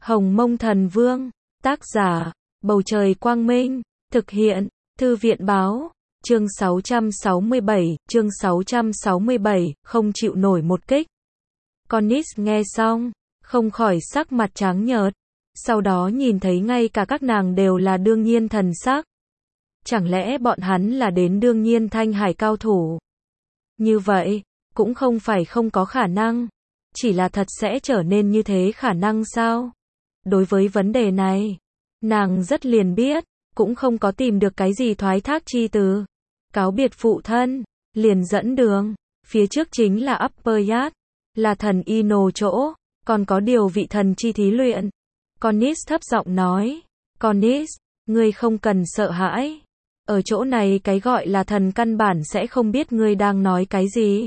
Hồng Mông Thần Vương, tác giả, Bầu Trời Quang Minh, thực hiện, Thư viện Báo, chương 667, không chịu nổi một kích. Cornice nghe xong, không khỏi sắc mặt trắng nhợt, sau đó nhìn thấy ngay cả các nàng đều là đương nhiên thần sắc. Chẳng lẽ bọn hắn là đến đương nhiên thanh hải cao thủ? Như vậy, cũng không phải không có khả năng, chỉ là thật sẽ trở nên như thế khả năng sao? Đối với vấn đề này, nàng rất liền biết, cũng không có tìm được cái gì thoái thác chi từ. Cáo biệt phụ thân, liền dẫn đường, phía trước chính là Upper Yard, là thần Ino chỗ, còn có điều vị thần chi thí luyện. Cornice thấp giọng nói, Cornice, ngươi không cần sợ hãi. Ở chỗ này cái gọi là thần căn bản sẽ không biết ngươi đang nói cái gì.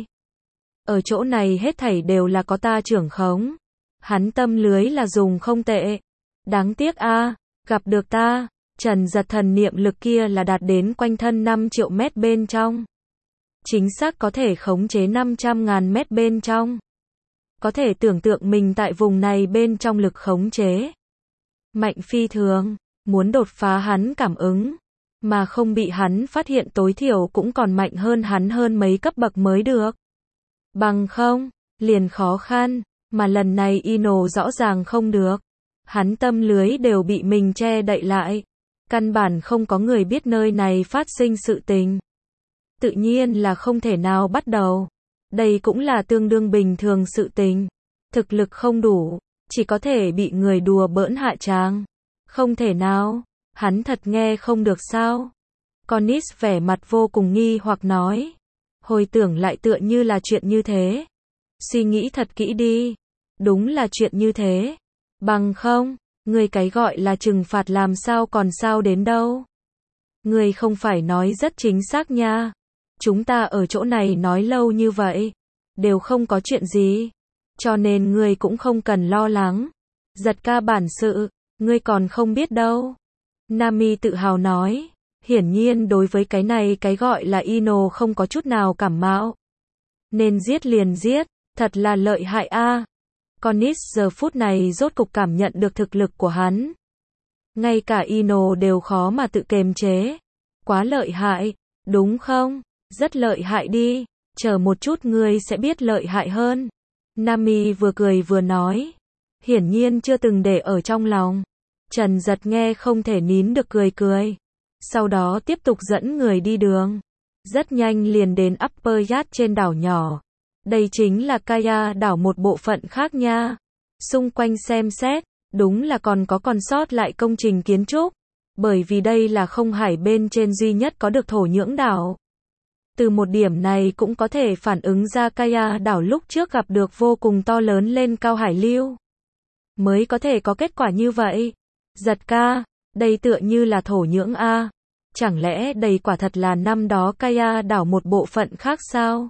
Ở chỗ này hết thảy đều là có ta trưởng khống. Hắn tâm lưới là dùng không tệ. Đáng tiếc a, gặp được ta, Trần Giật thần niệm lực kia là đạt đến quanh thân 5 triệu mét bên trong. Chính xác có thể khống chế 500.000 mét bên trong. Có thể tưởng tượng mình tại vùng này bên trong lực khống chế. Mạnh phi thường, muốn đột phá hắn cảm ứng, mà không bị hắn phát hiện tối thiểu cũng còn mạnh hơn hắn hơn mấy cấp bậc mới được. Bằng không, liền khó khăn, mà lần này Ino rõ ràng không được. Hắn tâm lưới đều bị mình che đậy lại. Căn bản không có người biết nơi này phát sinh sự tình. Tự nhiên là không thể nào bắt đầu. Đây cũng là tương đương bình thường sự tình. Thực lực không đủ, chỉ có thể bị người đùa bỡn hạ tràng. Không thể nào, hắn thật nghe không được sao? Cornice vẻ mặt vô cùng nghi hoặc nói. Hồi tưởng lại tựa như là chuyện như thế. Suy nghĩ thật kỹ đi. Đúng là chuyện như thế. Bằng không, người cái gọi là trừng phạt làm sao còn sao đến đâu. Người không phải nói rất chính xác nha. Chúng ta ở chỗ này nói lâu như vậy, đều không có chuyện gì. Cho nên ngươi cũng không cần lo lắng. Giật ca bản sự, ngươi còn không biết đâu. Nami tự hào nói. Hiển nhiên đối với cái này cái gọi là Ino không có chút nào cảm mạo. Nên giết liền giết, thật là lợi hại a. Cornice giờ phút này rốt cục cảm nhận được thực lực của hắn. Ngay cả Ino đều khó mà tự kiềm chế. Quá lợi hại, đúng không? Rất lợi hại đi, chờ một chút ngươi sẽ biết lợi hại hơn. Nami vừa cười vừa nói. Hiển nhiên chưa từng để ở trong lòng. Trần Giật nghe không thể nín được cười cười. Sau đó tiếp tục dẫn người đi đường. Rất nhanh liền đến Upper Yard trên đảo nhỏ. Đây chính là Kaya đảo một bộ phận khác nha. Xung quanh xem xét, đúng là còn sót lại công trình kiến trúc. Bởi vì đây là không hải bên trên duy nhất có được thổ nhưỡng đảo. Từ một điểm này cũng có thể phản ứng ra Kaya đảo lúc trước gặp được vô cùng to lớn lên cao hải lưu. Mới có thể có kết quả như vậy. Giật ca, đây tựa như là thổ nhưỡng a. Chẳng lẽ đây quả thật là năm đó Kaya đảo một bộ phận khác sao?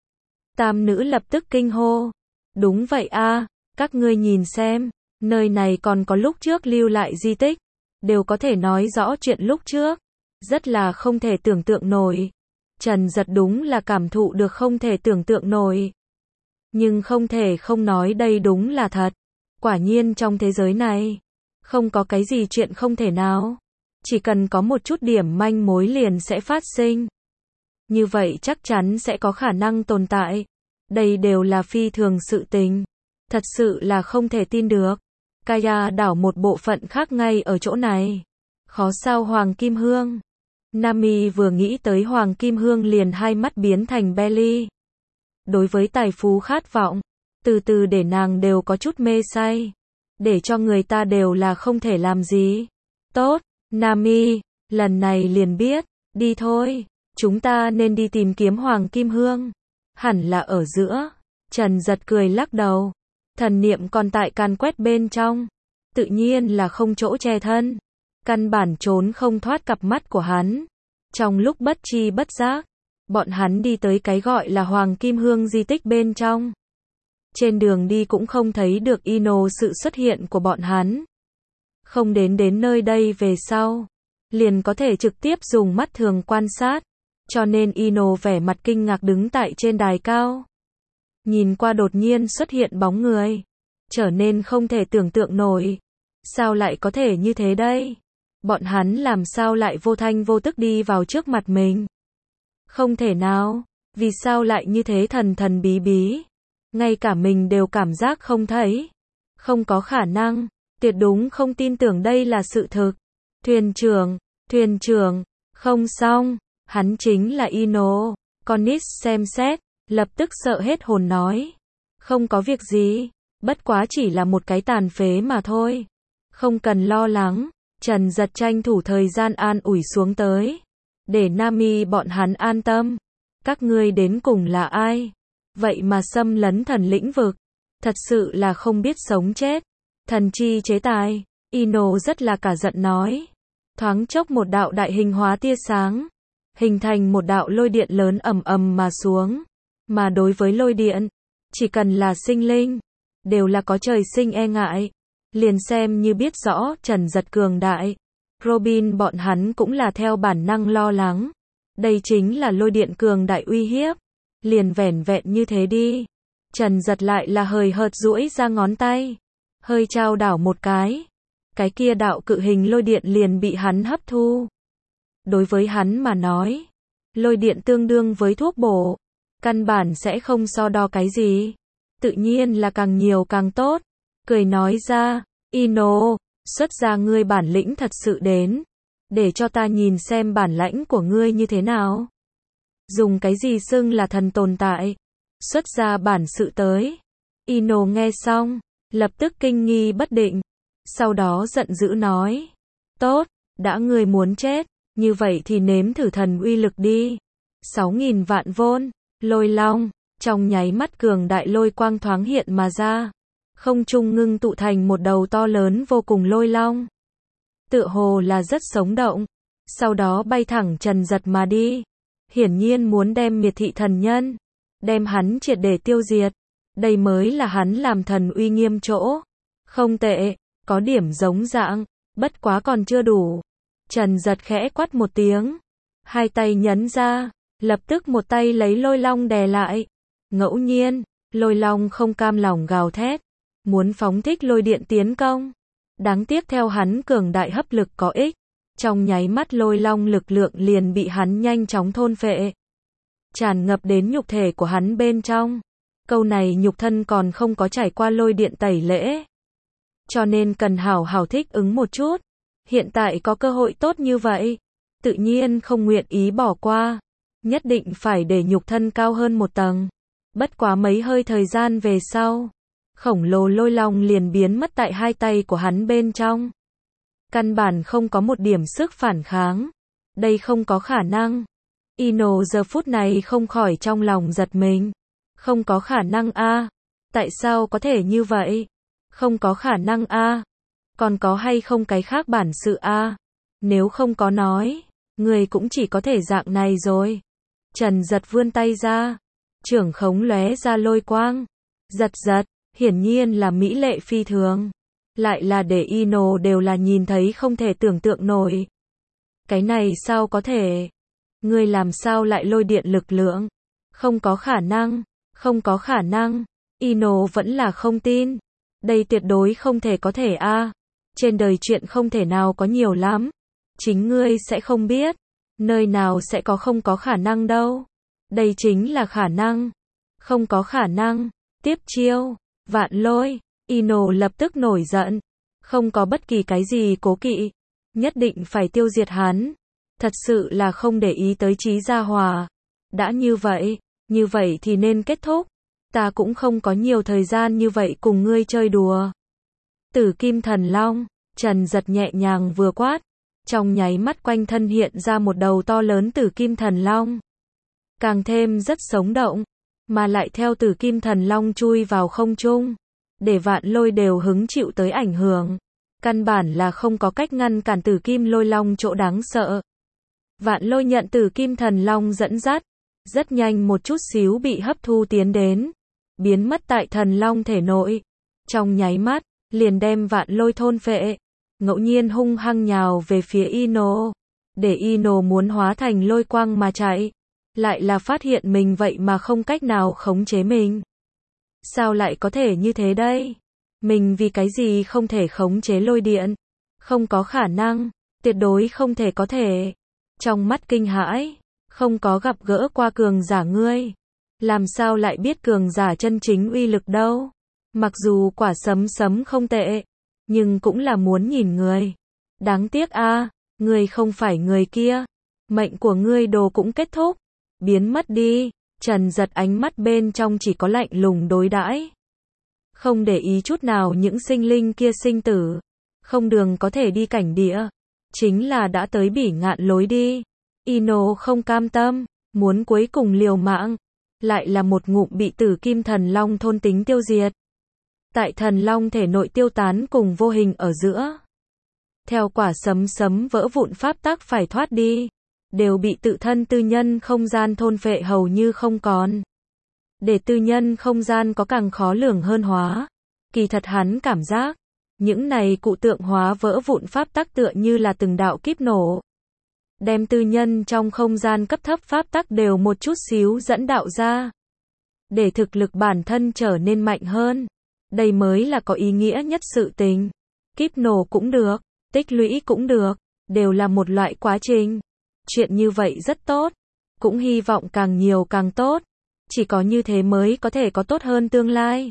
Tam nữ lập tức kinh hô. Đúng vậy a, các ngươi nhìn xem, nơi này còn có lúc trước lưu lại di tích, đều có thể nói rõ chuyện lúc trước. Rất là không thể tưởng tượng nổi. Trần Giật đúng là cảm thụ được không thể tưởng tượng nổi. Nhưng không thể không nói đây đúng là thật. Quả nhiên trong thế giới này, không có cái gì chuyện không thể nào. Chỉ cần có một chút điểm manh mối liền sẽ phát sinh. Như vậy chắc chắn sẽ có khả năng tồn tại. Đây đều là phi thường sự tình. Thật sự là không thể tin được. Kaya đảo một bộ phận khác ngay ở chỗ này. Khó sao Hoàng Kim Hương. Nami vừa nghĩ tới Hoàng Kim Hương liền hai mắt biến thành Belly. Đối với tài phú khát vọng, từ từ để nàng đều có chút mê say. Để cho người ta đều là không thể làm gì. Tốt, Nami, lần này liền biết, đi thôi, chúng ta nên đi tìm kiếm Hoàng Kim Hương. Hẳn là ở giữa. Trần Giật cười lắc đầu. Thần niệm còn tại càn quét bên trong. Tự nhiên là không chỗ che thân. Căn bản trốn không thoát cặp mắt của hắn. Trong lúc bất chi bất giác, bọn hắn đi tới cái gọi là Hoàng Kim Hương di tích bên trong. Trên đường đi cũng không thấy được Ino sự xuất hiện của bọn hắn. Không đến nơi đây về sau, liền có thể trực tiếp dùng mắt thường quan sát. Cho nên Ino vẻ mặt kinh ngạc đứng tại trên đài cao. Nhìn qua đột nhiên xuất hiện bóng người. Trở nên không thể tưởng tượng nổi. Sao lại có thể như thế đây? Bọn hắn làm sao lại vô thanh vô tức đi vào trước mặt mình? Không thể nào, vì sao lại như thế thần thần bí bí? Ngay cả mình đều cảm giác không thấy. Không có khả năng, tuyệt đúng không tin tưởng đây là sự thực. Thuyền trưởng, không xong, hắn chính là Ino. Cornish xem xét, lập tức sợ hết hồn nói. Không có việc gì, bất quá chỉ là một cái tàn phế mà thôi. Không cần lo lắng, Trần Giật tranh thủ thời gian an ủi xuống tới. Để Nami bọn hắn an tâm. Các ngươi đến cùng là ai? Vậy mà xâm lấn thần lĩnh vực. Thật sự là không biết sống chết. Thần chi chế tài. Ino rất là cả giận nói. Thoáng chốc một đạo đại hình hóa tia sáng. Hình thành một đạo lôi điện lớn ầm ầm mà xuống. Mà đối với lôi điện, chỉ cần là sinh linh, đều là có trời sinh e ngại. Liền xem như biết rõ Trần Giật cường đại. Robin bọn hắn cũng là theo bản năng lo lắng. Đây chính là lôi điện cường đại uy hiếp. Liền vẻn vẹn như thế đi. Trần Giật lại là hời hợt duỗi ra ngón tay. Hơi trao đảo một cái. Cái kia đạo cự hình lôi điện liền bị hắn hấp thu. Đối với hắn mà nói, lôi điện tương đương với thuốc bổ. Căn bản sẽ không so đo cái gì. Tự nhiên là càng nhiều càng tốt. Cười nói ra, Ino, xuất ra ngươi bản lĩnh thật sự đến. Để cho ta nhìn xem bản lãnh của ngươi như thế nào. Dùng cái gì xưng là thần tồn tại. Xuất ra bản sự tới. Ino nghe xong, lập tức kinh nghi bất định. Sau đó giận dữ nói. Tốt, đã ngươi muốn chết, như vậy thì nếm thử thần uy lực đi. 6.000 vạn vôn, lôi long, trong nháy mắt cường đại lôi quang thoáng hiện mà ra. Không trung ngưng tụ thành một đầu to lớn vô cùng lôi long. Tựa hồ là rất sống động. Sau đó bay thẳng Trần Giật mà đi. Hiển nhiên muốn đem miệt thị thần nhân. Đem hắn triệt để tiêu diệt. Đây mới là hắn làm thần uy nghiêm chỗ. Không tệ, có điểm giống dạng. Bất quá còn chưa đủ. Trần Giật khẽ quát một tiếng. Hai tay nhấn ra. Lập tức một tay lấy lôi long đè lại. Ngẫu nhiên, lôi long không cam lòng gào thét. Muốn phóng thích lôi điện tiến công. Đáng tiếc theo hắn cường đại hấp lực có ích. Trong nháy mắt lôi long lực lượng liền bị hắn nhanh chóng thôn phệ. Tràn ngập đến nhục thể của hắn bên trong. Câu này nhục thân còn không có trải qua lôi điện tẩy lễ. Cho nên cần hảo hảo thích ứng một chút. Hiện tại có cơ hội tốt như vậy. Tự nhiên không nguyện ý bỏ qua. Nhất định phải để nhục thân cao hơn một tầng. Bất quá mấy hơi thời gian về sau. Khổng lồ lôi long liền biến mất tại hai tay của hắn bên trong. Căn bản không có một điểm sức phản kháng. Đây không có khả năng. Ino giờ phút này không khỏi trong lòng giật mình. Không có khả năng a. Tại sao có thể như vậy? Không có khả năng a. Còn có hay không cái khác bản sự a? Nếu không có nói, người cũng chỉ có thể dạng này rồi. Trần Giật vươn tay ra. Trưởng khống lóe ra lôi quang. Giật, hiển nhiên là mỹ lệ phi thường. Lại là để Ino đều là nhìn thấy không thể tưởng tượng nổi. Cái này sao có thể? Ngươi làm sao lại lôi điện lực lượng? Không có khả năng, không có khả năng. Ino vẫn là không tin. Đây tuyệt đối không thể có thể a. Trên đời chuyện không thể nào có nhiều lắm. Chính ngươi sẽ không biết. Nơi nào sẽ có không có khả năng đâu. Đây chính là khả năng. Không có khả năng. Tiếp chiêu. Vạn lôi. Ino lập tức nổi giận. Không có bất kỳ cái gì cố kỵ. Nhất định phải tiêu diệt hắn. Thật sự là không để ý tới Trí Gia Hòa. Đã như vậy thì nên kết thúc. Ta cũng không có nhiều thời gian như vậy cùng ngươi chơi đùa. Tử Kim Thần Long. Trần Giật nhẹ nhàng vừa quát. Trong nháy mắt quanh thân hiện ra một đầu to lớn Tử Kim Thần Long. Càng thêm rất sống động. Mà lại theo Tử Kim Thần Long chui vào không trung. Để vạn lôi đều hứng chịu tới ảnh hưởng. Căn bản là không có cách ngăn cản Tử Kim Lôi Long chỗ đáng sợ. Vạn lôi nhận Tử Kim Thần Long dẫn dắt. Rất nhanh một chút xíu bị hấp thu tiến đến. Biến mất tại thần long thể nội. Trong nháy mắt, liền đem vạn lôi thôn phệ. Ngẫu nhiên hung hăng nhào về phía Ino. Để Ino muốn hóa thành lôi quang mà chạy. Lại là phát hiện mình vậy mà không cách nào khống chế mình. Sao lại có thể như thế đây? Mình vì cái gì không thể khống chế lôi điện? Không có khả năng, tuyệt đối không thể có thể. Trong mắt kinh hãi, không có gặp gỡ qua cường giả ngươi. Làm sao lại biết cường giả chân chính uy lực đâu? Mặc dù quả sấm không tệ, nhưng cũng là muốn nhìn người. Đáng tiếc a, ngươi không phải người kia. Mệnh của ngươi đồ cũng kết thúc. Biến mất đi. Trần Giật ánh mắt bên trong chỉ có lạnh lùng đối đãi. Không để ý chút nào những sinh linh kia sinh tử. Không đường có thể đi cảnh địa. Chính là đã tới bỉ ngạn lối đi. Ino không cam tâm, muốn cuối cùng liều mạng. Lại là một ngụm bị Tử Kim Thần Long thôn tính tiêu diệt. Tại thần long thể nội tiêu tán cùng vô hình ở giữa. Theo quả sấm vỡ vụn pháp tắc phải thoát đi. Đều bị tự thân tư nhân không gian thôn phệ hầu như không còn. Để tư nhân không gian có càng khó lường hơn hóa. Kỳ thật hắn cảm giác, những này cụ tượng hóa vỡ vụn pháp tắc tựa như là từng đạo kíp nổ. Đem tư nhân trong không gian cấp thấp pháp tắc đều một chút xíu dẫn đạo ra. Để thực lực bản thân trở nên mạnh hơn. Đây mới là có ý nghĩa nhất sự tình. Kíp nổ cũng được, tích lũy cũng được, đều là một loại quá trình. Chuyện như vậy rất tốt, cũng hy vọng càng nhiều càng tốt. Chỉ có như thế mới có thể có tốt hơn tương lai.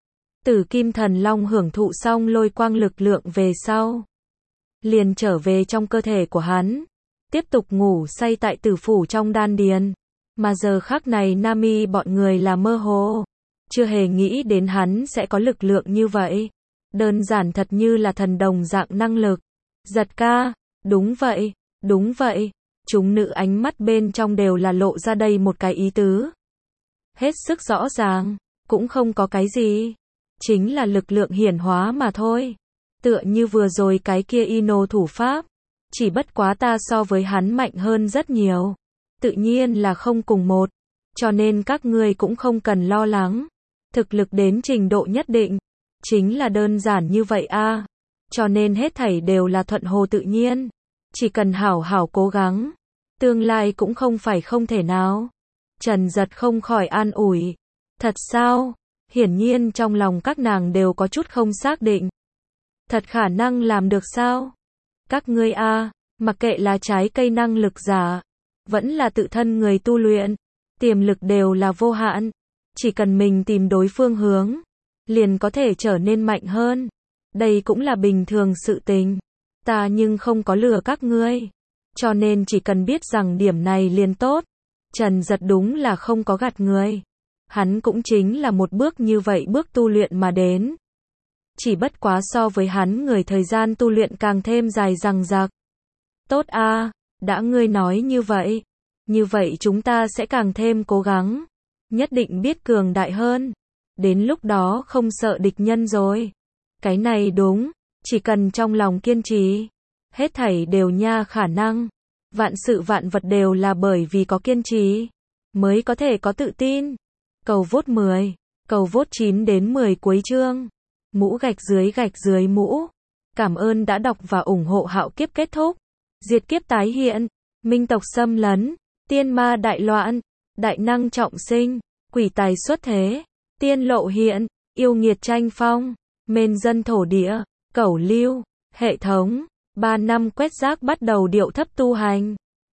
Tử Kim Thần Long hưởng thụ xong lôi quang lực lượng về sau. Liền trở về trong cơ thể của hắn. Tiếp tục ngủ say tại tử phủ trong đan điền. Mà giờ khắc này Nami bọn người là mơ hồ. Chưa hề nghĩ đến hắn sẽ có lực lượng như vậy. Đơn giản thật như là thần đồng dạng năng lực. Giật ca, đúng vậy, đúng vậy. Chúng nữ ánh mắt bên trong đều là lộ ra đây một cái ý tứ. Hết sức rõ ràng, cũng không có cái gì. Chính là lực lượng hiển hóa mà thôi. Tựa như vừa rồi cái kia Ino thủ pháp. Chỉ bất quá ta so với hắn mạnh hơn rất nhiều. Tự nhiên là không cùng một. Cho nên các ngươi cũng không cần lo lắng. Thực lực đến trình độ nhất định. Chính là đơn giản như vậy a. Cho nên hết thảy đều là thuận hồ tự nhiên. Chỉ cần hảo hảo cố gắng. Tương lai cũng không phải không thể nào. Trần Giật không khỏi an ủi. Thật sao? Hiển nhiên trong lòng các nàng đều có chút không xác định. Thật khả năng làm được sao? Các ngươi a, mặc kệ là trái cây năng lực giả, vẫn là tự thân người tu luyện, tiềm lực đều là vô hạn. Chỉ cần mình tìm đối phương hướng, liền có thể trở nên mạnh hơn. Đây cũng là bình thường sự tình. Ta nhưng không có lừa các ngươi. Cho nên chỉ cần biết rằng điểm này liền tốt. Trần Giật đúng là không có gạt người. Hắn cũng chính là một bước như vậy bước tu luyện mà đến. Chỉ bất quá so với hắn người thời gian tu luyện càng thêm dài dằng dặc. Tốt a, đã ngươi nói như vậy. Như vậy chúng ta sẽ càng thêm cố gắng. Nhất định biết cường đại hơn. Đến lúc đó không sợ địch nhân rồi. Cái này đúng, chỉ cần trong lòng kiên trì. Hết thảy đều nha khả năng. Vạn sự vạn vật đều là bởi vì có kiên trì. Mới có thể có tự tin. Cầu vote 10. Cầu vote 9 đến 10 cuối chương. Mũ gạch dưới mũ. Cảm ơn đã đọc và ủng hộ Hạo Kiếp kết thúc. Diệt kiếp tái hiện. Minh tộc xâm lấn. Tiên ma đại loạn. Đại năng trọng sinh. Quỷ tài xuất thế. Tiên lộ hiện. Yêu nghiệt tranh phong. Mên dân thổ địa. Cẩu lưu. Hệ thống. 3 năm quét rác bắt đầu điệu thấp tu hành.